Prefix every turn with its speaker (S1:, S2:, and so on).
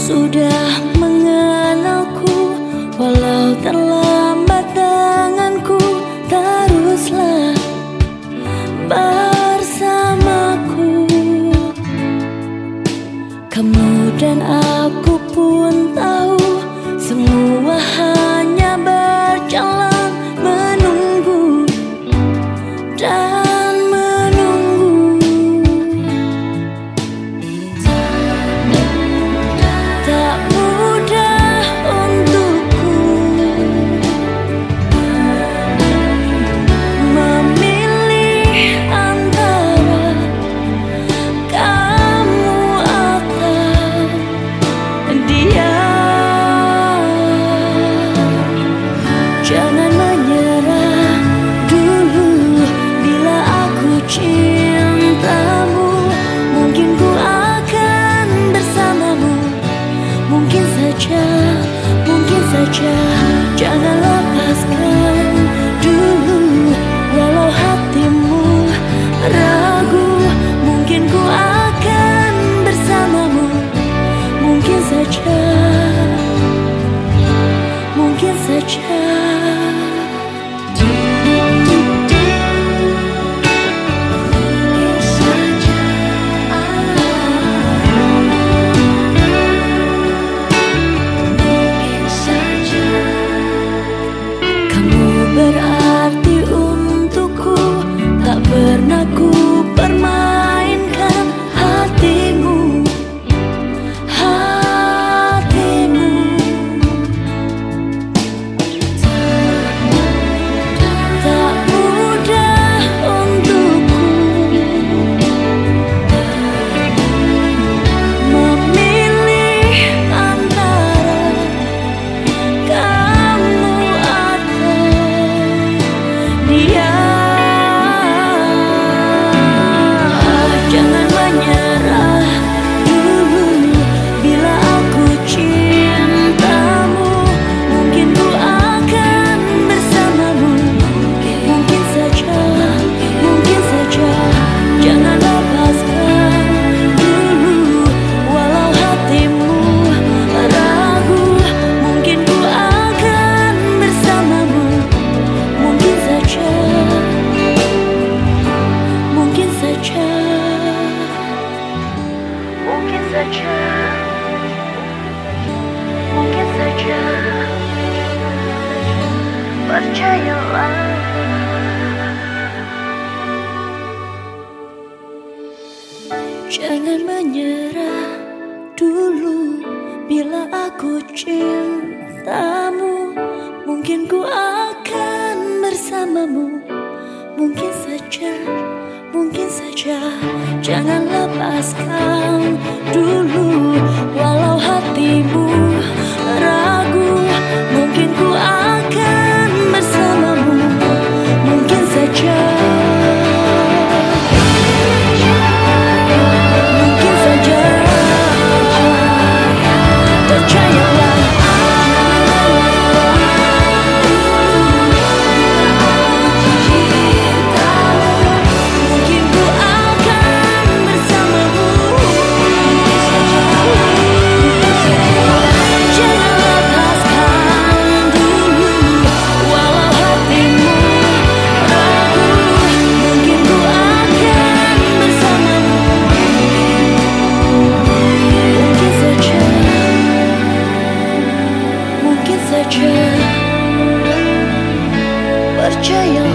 S1: sudah mengenalku, walau terlambat denganku, teruslah bersamaku. Kamu dan aku pun tahu, semua hanya berjalan menunggu dan menunggu. Tak mudah untukku memilih antara kamu atau dia. Jangan menyerah dulu bila aku cintamu. Mungkin ku akan bersamamu, mungkin saja, mungkin saja. Jangan lepaskan dulu, walau hatimu ragu. Mungkin ku akan bersamamu, mungkin saja, mungkin saja. Berarti untukku, tak pernah ku permainkan hatimu, hatimu. Tak mudah untukku memilih antara kamu atau dia. Jangan menyerah dulu bila aku cintamu. Mungkin ku akan bersamamu, mungkin saja, mungkin saja. Jangan lepaskan dulu, walau hatimu ragu. Mungkin ku akan bersamamu, mungkin saja, mungkin saja, mungkin saja, mungkin saja. Percayalah. Jangan menyerah dulu bila aku cintamu. Mungkin ku akan bersamamu, mungkin saja, mungkin saja. Jangan lepaskan dulu, walau hatimu ragu. Mungkin ku akan bersamamu, mungkin saja, mungkin saja. Percayalah. Mungkin ku akan bersamamu. Jangan lepaskan dulu, walau hatimu ragu. Mungkin ku akan bersamamu, mungkin saja, mungkin saja. Percaya.